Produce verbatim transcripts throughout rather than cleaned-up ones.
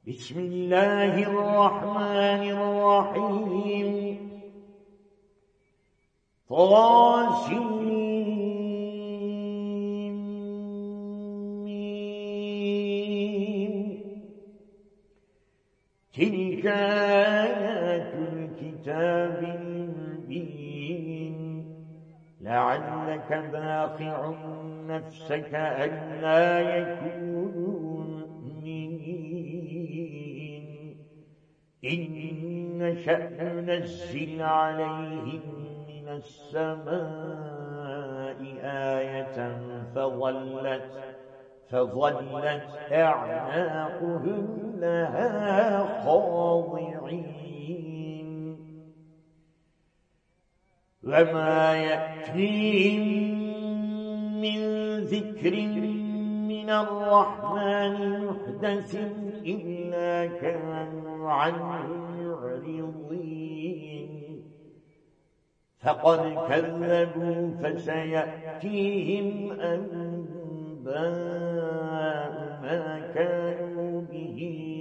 بسم الله الرحمن الرحيم طاسمين تلك آيات الكتاب المبين لعلك باخع نفسك ألا يكونوا مؤمنين إن نشأ ننزل عليهم من السماء آية فظلت فظلت أعناقهم لها خاضعين وما يأتيهم من ذكر من الرحمن محدث إلا كانوا عنه معرضين فقد كذبوا فسيأتيهم أنباء ما كانوا به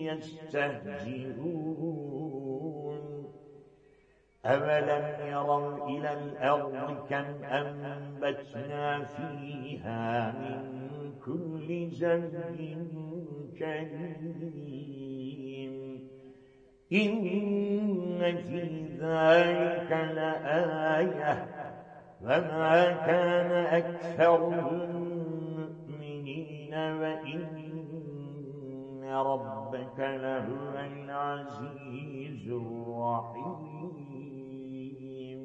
يستهزئون أولم يروا إلى الأرض كم أنبتنا فيها من كل زوج كريم إن في ذلك لآية وما كان أكثرهم مؤمنين وإن ربك لهو العزيز الرحيم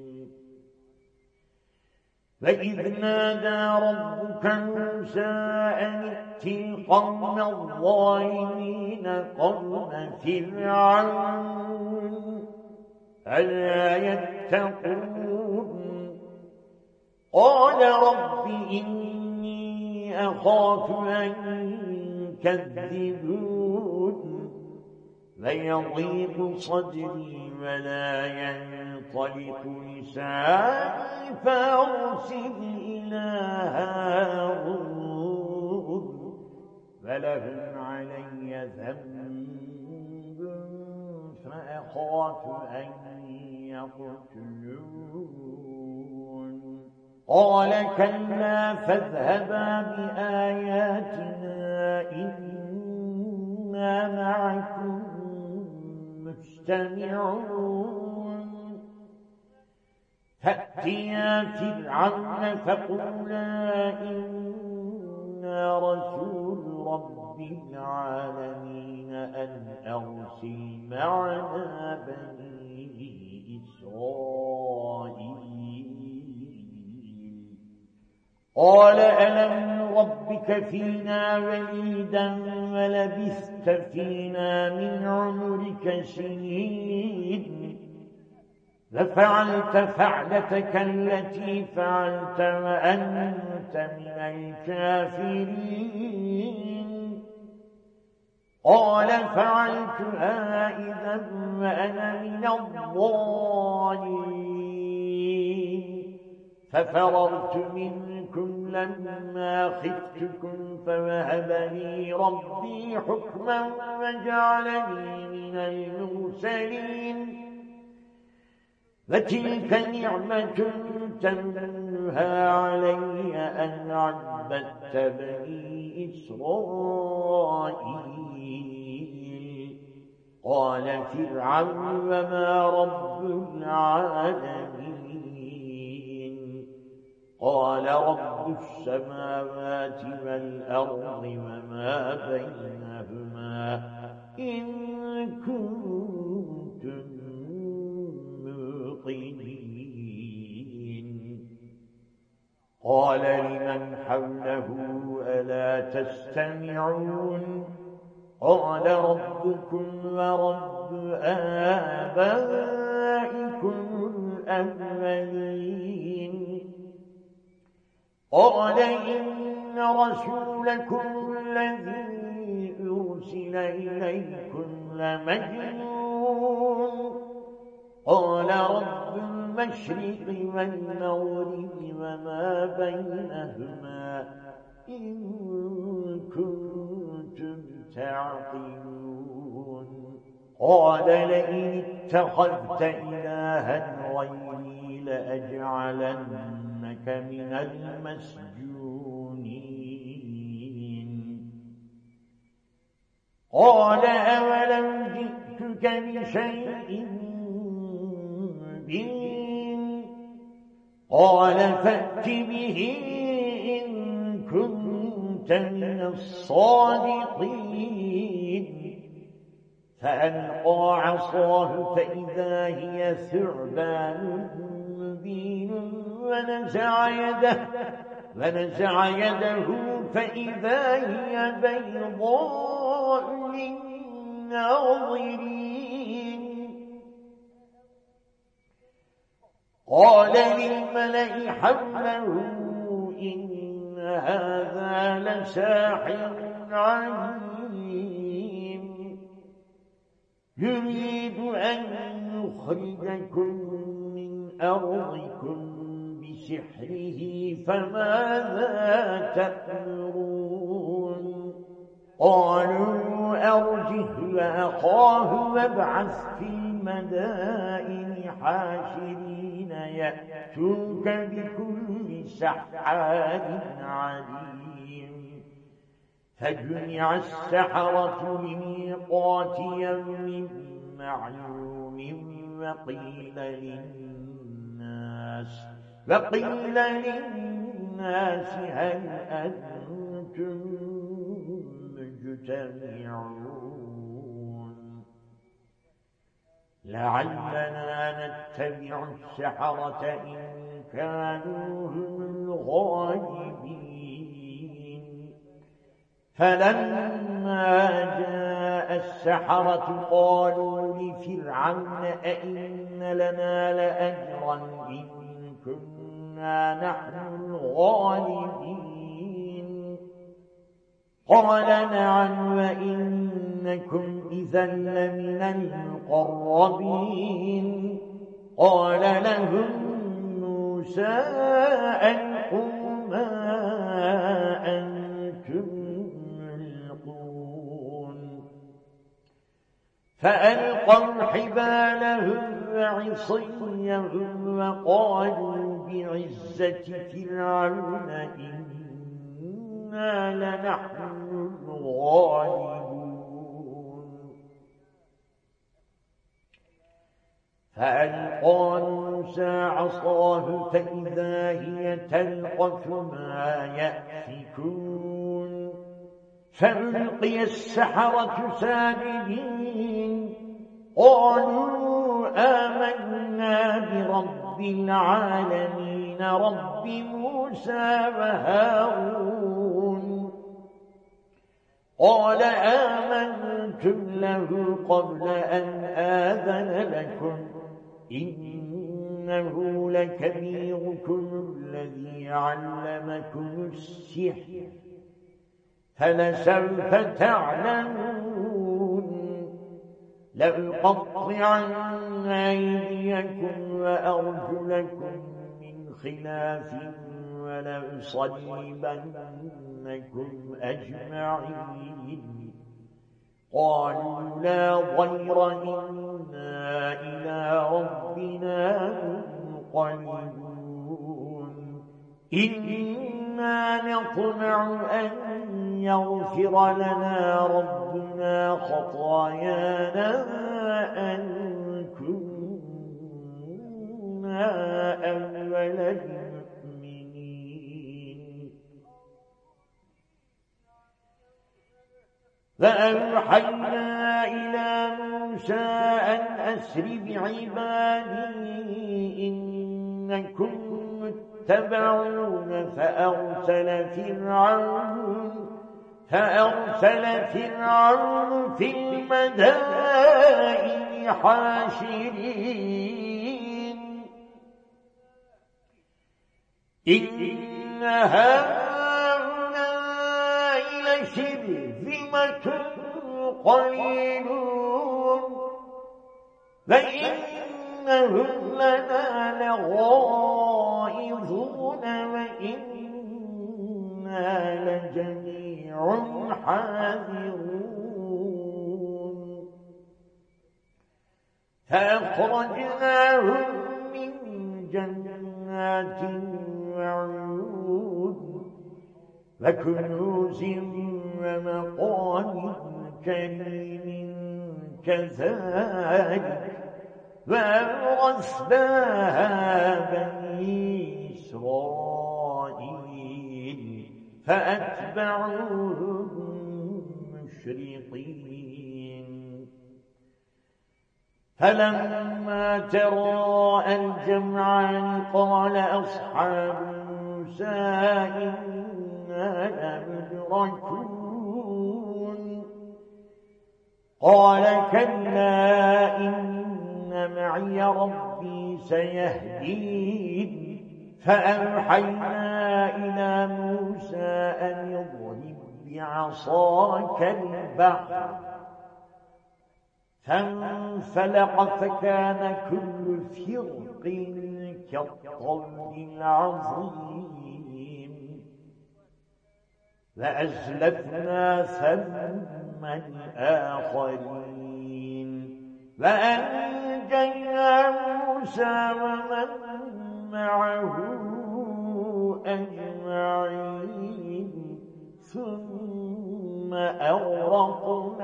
وإذ نادى ربك موسى أن ائت القوم الظالمين قوم فرعون ألا يتقون قال رب إني أخاف أن يكذبون ويضيق صدري ولا ينطلق لساني فأرسل إلى هارون ولهم علي ذنب فأخاف أن يقتلون قال كلا فاذهبا بآياتنا إنا معكم مستمعون فأتيا فرعون فقولا إنا رسول رب العالمين أن أرسل معنا بني إسرائيل قال ألم ربك فينا وليدا ولبثت فينا من عمرك سنين ففعلت فعلتك التي فعلت وأنت من الكافرين قال فعلتها إذا وأنا من الضالين ففررت منكم لما خفتكم فوهب لي ربي حكما وجعلني من المرسلين وتلك نعمة تمنها علي أن عبدت بني إسرائيل قال فرعون وما رب العالمين قال رب السماوات والأرض وما بينهما إن كنتم موقنين قال لمن حوله ألا تستمعون قال ربكم ورب آبائكم الأولين قال إن رسولكم الذي أرسل إليكم لمجنون قال رب المشرق والمغرب وما بينهما إن كنتم تعقلون قال لئن اتخذت إلها غيري لأجعلنك من المسجونين قال أولو جئتك بشيء مبين قال فأت به إن كنت من الصادقين فألقى عصاه فإذا هي ثعبان مبين ونزع يده ونزع يده فإذا هي بيضاء للناظرين قال للملأ حوله إن هذا لساحر عليم يريد أن يخرجكم من أرضكم بسحره فماذا تأمرون قالوا أرجه وأخاه وابعث في المدائن حاشرين يأتوك بكل سحار عليم فجمع السحرة لميقات يوم معلوم وقيل للناس وقيل للناس هل أنتم مجتمعون لعلنا نتبع السحرة إن كانوا هم الغالبين فلما جاء السحرة قالوا لفرعون أئن لنا لأجرا إن كنا نحن الغالبين قال نعم وإنكم إذا لمن المقربين قال لهم موسى ألقوا ما أنتم ملقون فألقوا حبالهم وعصيهم وقالوا بعزة فرعون إنا لنحن الغالبون فألقى موسى عصاه فإذا هي تلقف ما يأفكون فألقي السحرة ساجدين قالوا آمنا برب العالمين رب موسى وهارون قال آمنتم له قبل أن آذن لكم إنه لكبيركم الذي علمكم السحر فلسوف تعلمون لأقطعن أيديكم وأرجلكم من خلاف ولأصلبنكم أجمعين قالوا لا ضير إنا إلى ربنا منقلبون إنا نطمع أن يغفر لنا ربنا خطايانا أن كنا أول المؤمنين فأوحينا إلى موسى أن أسر بعبادي إنكم متبعون فأرسل فرعون فأرسل فرعون في المدائن حاشرين إن هؤلاء لشرذمة قليلون وإنهم لنا لغائظون وإنا لجميع حاذرون فأخرجناهم من جنات وعيون وكنوز ومقام كريم كذلك وأورثناها بني إسرائيل فأتبعوهم مشرقين فلما تراءى الجمعان قال أصحاب موسى إنا لمدركون قال كلا إن معي ربي سيهدين فأوحينا إلى موسى أن يضرب بعصاك البحر فانفلق فكان كل فرق كالطود العظيم وأزلفنا ثم الآخرين وأنجينا موسى ومن معه أجمعين ثم أغرقنا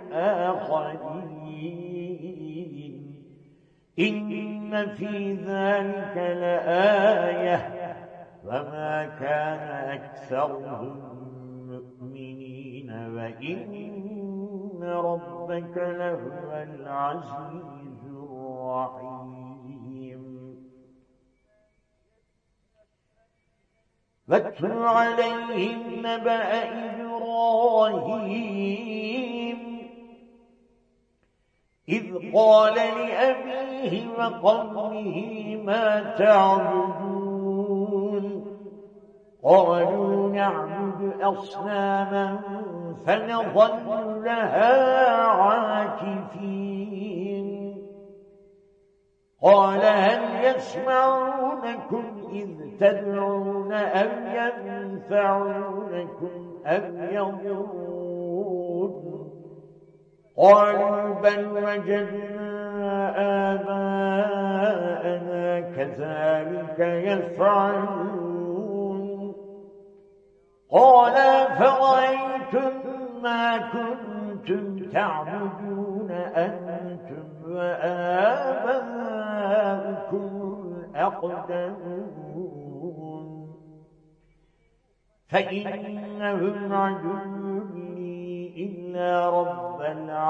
الآخرين إن في ذلك لآية وما كان أكثرهم مؤمنين وإن ربك لهو العزيز الرحيم واتل عليهم نبأ إبراهيم إذ قال لأبيه وقومه ما تعبدون قالوا نعبد أصناما فنظل لها عاكفين قال هل يسمعونكم إذ تدعون أم ينفعونكم أم يضرون قالوا بل وجدنا آباءنا كذلك يفعلون قال فرأيتم ما كنتم تعبدون أنتم وآباؤكم الأقدمون فإنهم عدو لي إلا رب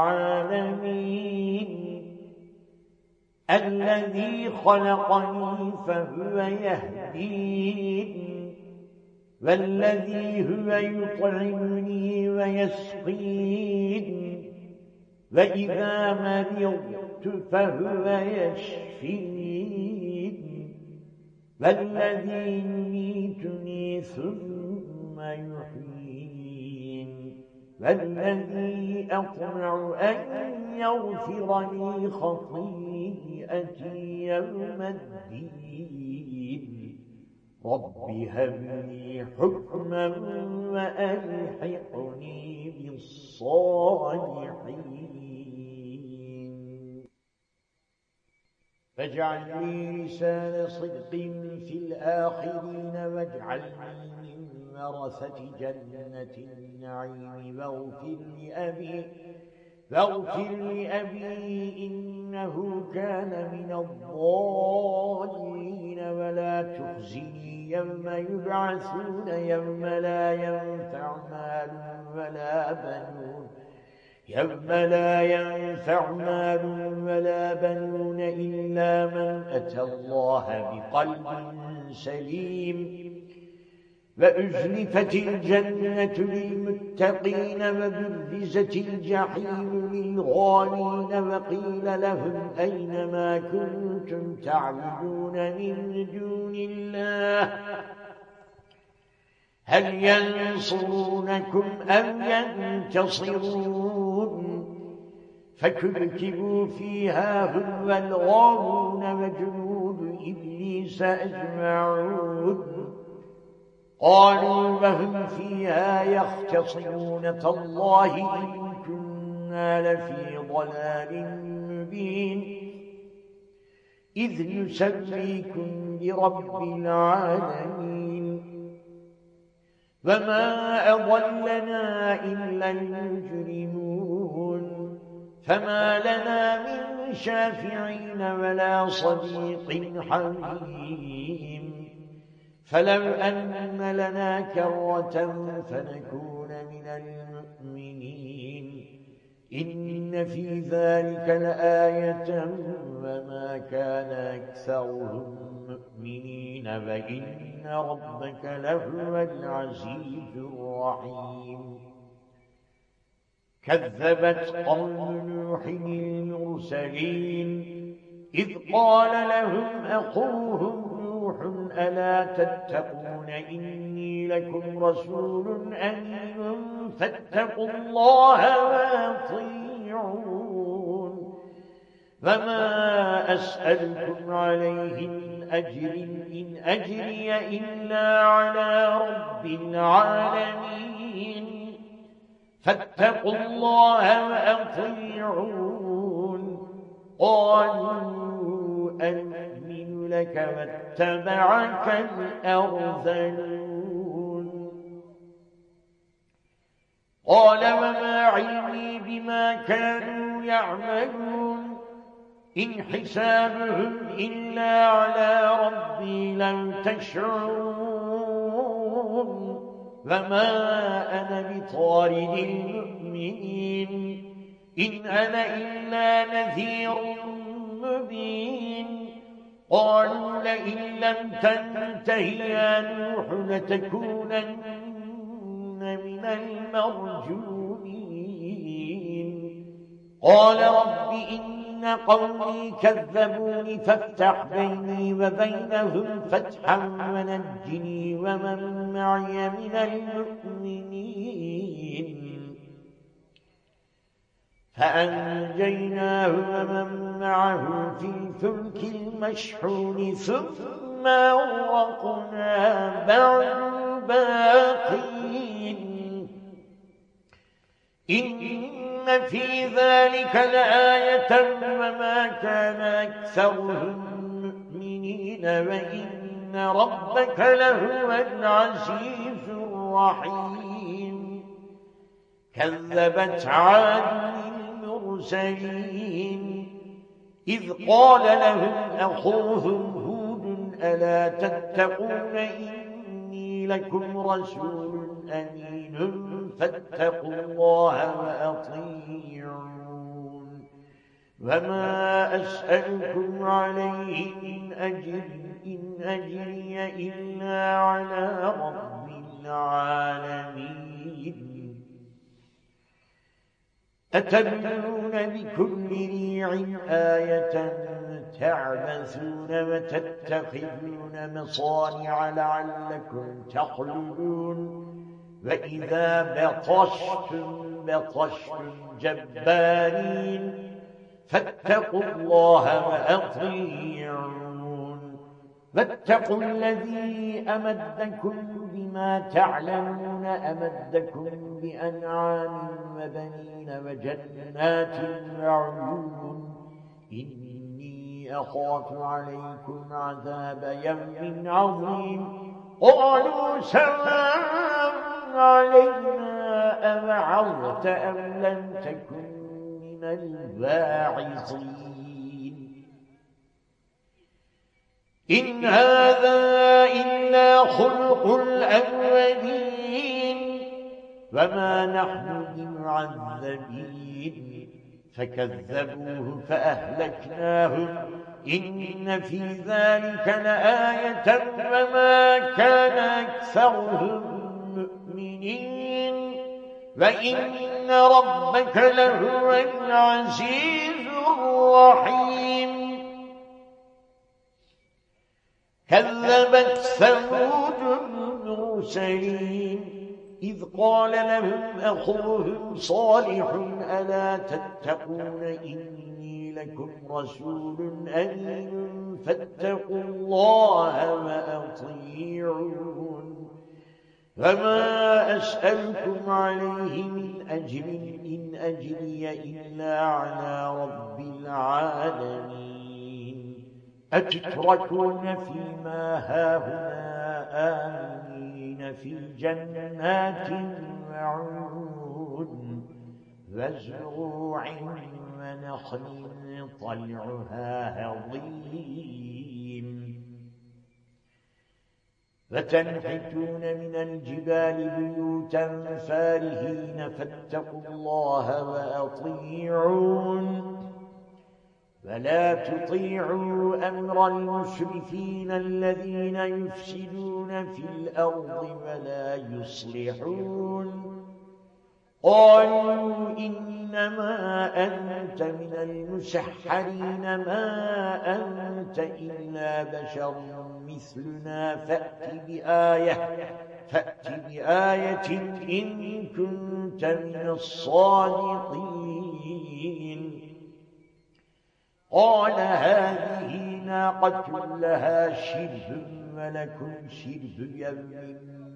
العالمين الذي خلقني فهو يهدين والذي هو يطعمني ويسقين وإذا مرضت فهو يشفين والذي يميتني ثم يحيين والذي أطمع أن يغفر لي خطيئتي يوم الدين رب هب لي حكما وألحقني بالصالحين فاجعل لي لسان صدق في الآخرين واجعلني من ورثة جنة النعيم واغفر لأبي واغفر لأبي إنه كان من الضالين ولا تخزني يوم يبعثون يوم لا ينفع مال ولا بنون يوم لا ينفع مال ولا بنون إلا من أتى الله بقلب سليم وأزلفت الجنة للمتقين وبرزت الجحيم للغالين وقيل لهم أين ما كنتم تعبدون من دون الله هل ينصرونكم أم ينتصرون فكبكبوا فيها هم والغاوون وجنود إبليس أجمعون قالوا وهم فيها يختصمون تالله إن كنا لفي ضلال مبين إذ نسويكم برب العالمين وما أضلنا إلا المجرمون فما لنا من شافعين ولا صديق حميم فلو أن لنا كرة فنكون من المؤمنين إن في ذلك لآية وما كان أكثرهم مؤمنين وإن ربك لهو العزيز الرحيم كذبت قوم نوح المرسلين إذ قال لهم أخوهم نوح ألا تتقون إني لكم رسول أمين فاتقوا الله وأطيعون وما أسألكم عليه من أجر إن أجري إلا على رب العالمين فاتقوا الله وأطيعون قالوا أنؤمن لك واتبعك الأرذلون قال وما علمي بما كانوا يعملون إن حسابهم إلا على ربي لو تشعرون وما أنا بطارد المؤمنين إن أنا إلا نذير مبين قالوا لئن لم تنته يا نوح لتكونن من المرجومين قال رب إن قومي كذبوني فافتح بيني وبينهم فتحا ونجني ومن معي من المؤمنين فأنجيناه ومن معه في الفلك المشحون ثم أغرقنا بعد الباقين إن في ذلك لآية وما كان أكثرهم مؤمنين وإن ربك لهو العزيز الرحيم كذبت عاد المرسلين إذ قال لهم أخوهم هود ألا تتقون إني لكم رسول أمين فاتقوا الله وأطيعون وما أسألكم عليه من أجر إن أجري إلا على رب العالمين أتبنون بكل ريع آية تعبثون وتتخذون مصانع لعلكم تخلدون وإذا بطشتم بطشتم جبارين فاتقوا الله وأطيعون واتقوا الذي أمدكم بما تعلمون أمدكم بأنعام وبنين وجنات وعيون إني أخاف عليكم عذاب يوم عظيم قالوا سلام علينا أوعظت أم لم تكن من الواعظين إن هذا إلا خلق الأولين وما نحن بمعذبين فكذبوه فأهلكناهم إن في ذلك لآية وما كان أكثرهم مؤمنين وإن ربك لهو العزيز الرحيم كذبت ثمود المرسلين إذ قال لهم أخوهم صالح ألا تتقون إني لكم رسول أمين فاتقوا الله وأطيعون وما أسألكم عليه من أجر إن أجري إلا على رب العالمين أتتركون فيما هاهنا آمنين في جنات وعيون وزروع ونخل طلعها هضيم وتنحتون من الجبال بيوتا فارهين فاتقوا الله وأطيعون ولا تطيعوا أمر المسرفين الذين يفسدون في الأرض ولا يصلحون قالوا إنما أنت من المسحرين ما أنت إلا بشر مثلنا فأت بآية فأت بآية إن كنت من الصادقين قال هذه ناقة لها شرب ولكم شرب يوم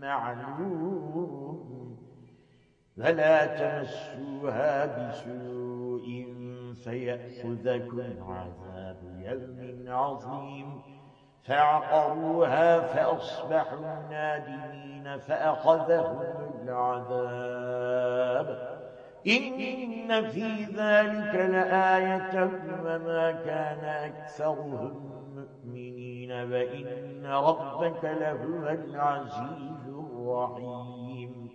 معلوم ولا تمسوها بسوء فيأخذكم عذاب يوم عظيم فعقروها فأصبحوا نادمين فأخذهم العذاب إن في ذلك لآية وما كان أكثرهم مؤمنين وإن ربك لهو العزيز الرحيم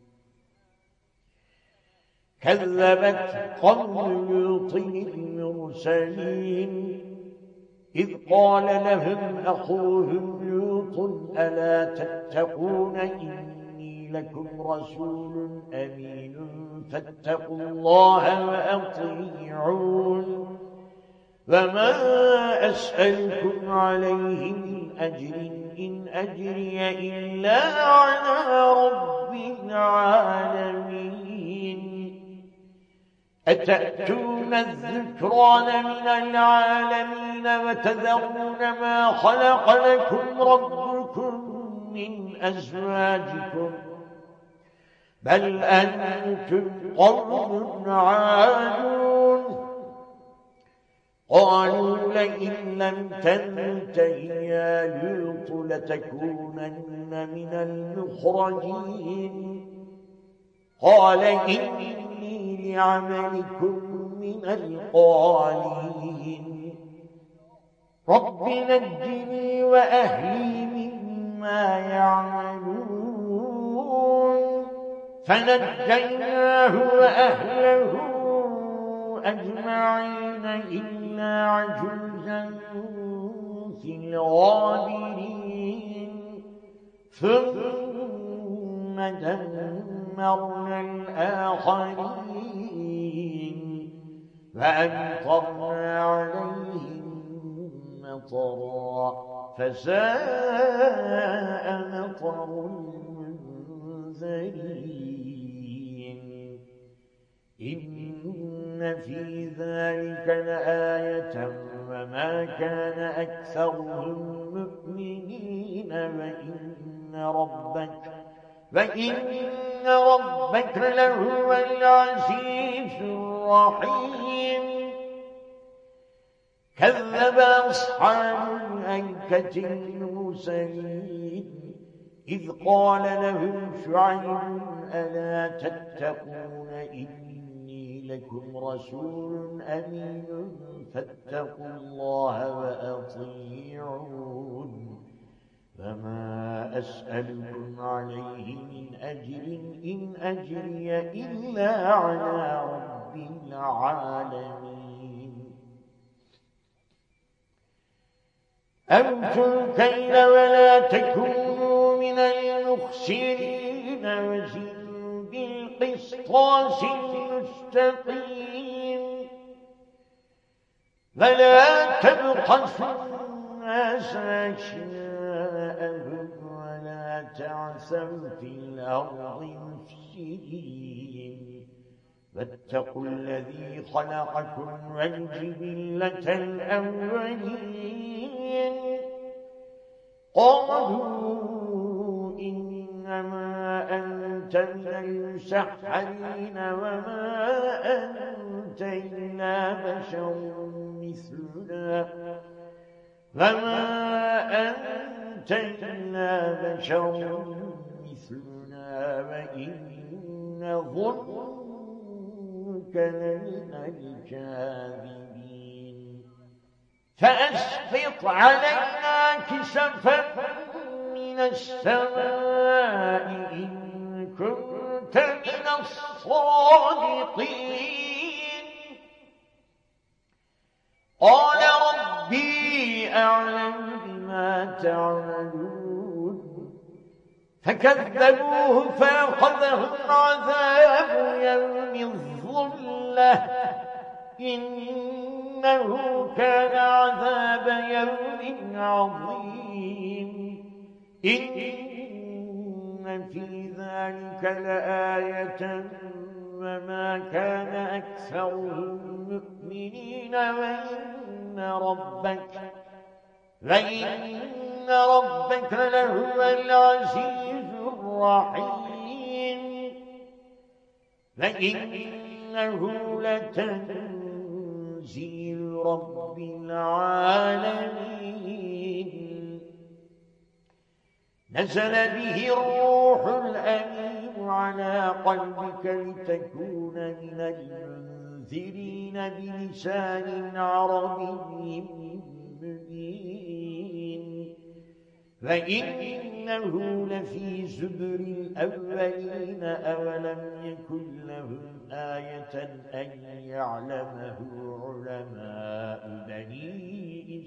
كذبت قوم لوط المرسلين إذ قال لهم أخوهم لوط ألا تتقون إني لكم رسول أمين فاتقوا الله وأطيعون وما أسألكم عليه من أجر إن أجري إلا على رب العالمين أتأتون الذكران من العالمين وتذرون ما خلق لكم ربكم من أزواجكم بل أنتم قوم عادون قالوا لئن لم تنته يا لوط لتكونن من المخرجين قال إني لعملكم من القالين رب نجني وأهلي مما يعملون فنجيناه وأهله أجمعين إلا عجوزا في الغابرين ثم دمرنا الآخرين فأمطرنا عليهم مطرا فساء مطر المنذرين إن في ذلك لآية وما كان أكثرهم مؤمنين وإن ربك وإن ربك لهو العزيز الرحيم كذب أصحاب الأيكة المرسلين إذ قال لهم شعيب ألا تتقون إني لكم رسول أمين فاتقوا الله وأطيعون فما أسألكم عليه من أجر إن أجري إلا على رب العالمين أوفوا الكيل ولا تكونوا من المخسرين وزنوا بالقسطاس المستقيم ولا تبخسوا الناس أشياءهم ولا تعثوا في الأرض مفسدين واتقوا الذي خلقكم والجبلة الأولين قالوا إنما أنت من المسحرين وما أنت إلا بشر مثلنا وما أنت إلا بشر مثلنا وإن نظنك لمن الكاذبين فأسقط علينا كسفا من السماء إن كنت من الصادقين قال ربي أعلم بما تعملون فكذبوه فأخذهم عذاب يوم الظلة إنه كان عذاب يوم عظيم إن في ذلك لآية وما كان أكثرهم مؤمنين وإن ربك وإن ربك لهو العزيز الرحيم وإنه لتنزيل رب العالمين نزل به الروح الأمين على قلبك لتكون من المنذرين بلسان عربي مبين وإنه لفي زبر الأولين أولم يكن لهم آية أن يعلمه علماء بني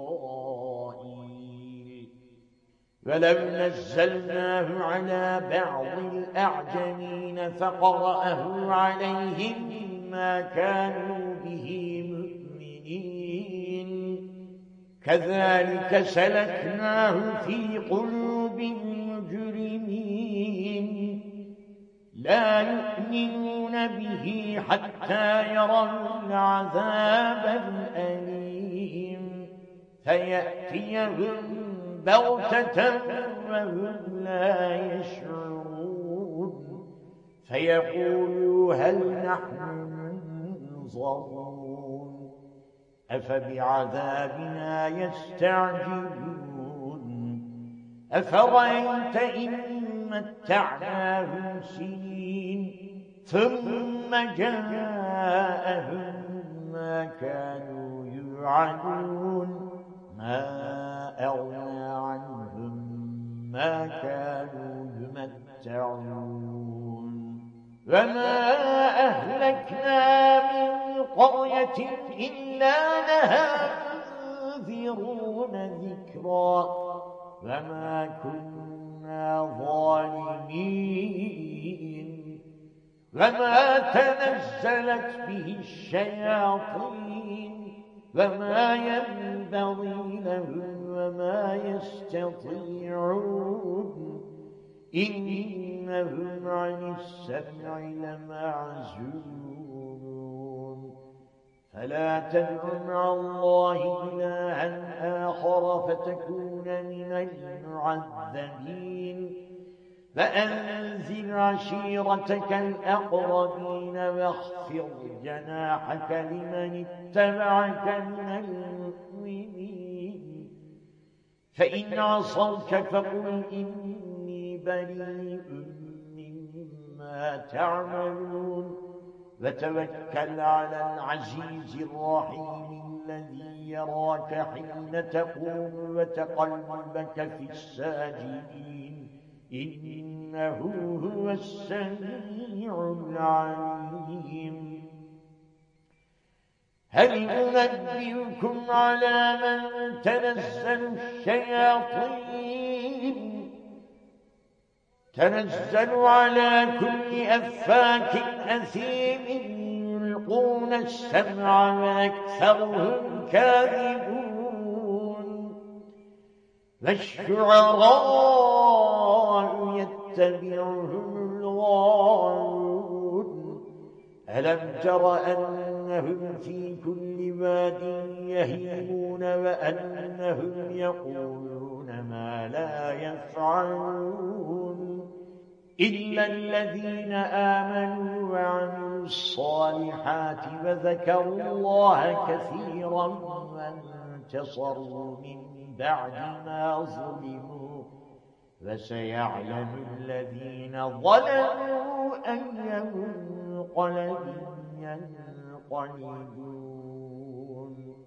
إسرائيل ولو نزلناه على بعض الأعجمين فقرأه عليهم ما كانوا به مؤمنين كذلك سلكناه في قلوب المجرمين لا يؤمنون به حتى يروا العذاب الأليم فيأتيهم بغتة وهم لا يشعرون فيقولوا هل نحن منظرون أفبعذابنا يستعجلون أفرأيت إن متعناهم سنين ثم جاءهم ما كانوا يوعدون ما أغنى عنهم ما كانوا يمتعون وما أهلكنا من قرية إلا لها منذرون ذكرا وما كنا ظالمين وما تنزلت به الشياطين وما ينبغي لهم وما يستطيعون إنهم عن السمع لمعزولون فلا تدع مع الله إلها آخر فتكون من المعذبين فأنزل عشيرتك الأقربين واخفض جناحك لمن اتبعك من المؤمنين فإن عصوك فقل إني بريء مما تعملون وتوكل على العزيز الرحيم الذي يراك حين تقوم وتقلبك في الساجدين إنه هو السميع العليم هل أنبئكم على من تنزل الشياطين تنزل على كل أفاك أثيم يلقون السمع وأكثرهم كاذبون والشعراء يتبعهم الغاوون ألم تر أنهم في كل واد يهيمون وأنهم يقولون ما لا يفعلون إلا الذين آمنوا وعملوا الصالحات وذكروا الله كثيرا انتصروا من بعد ما ظلموا فسيعلم الذين ظلموا أي منقلب ينقلبون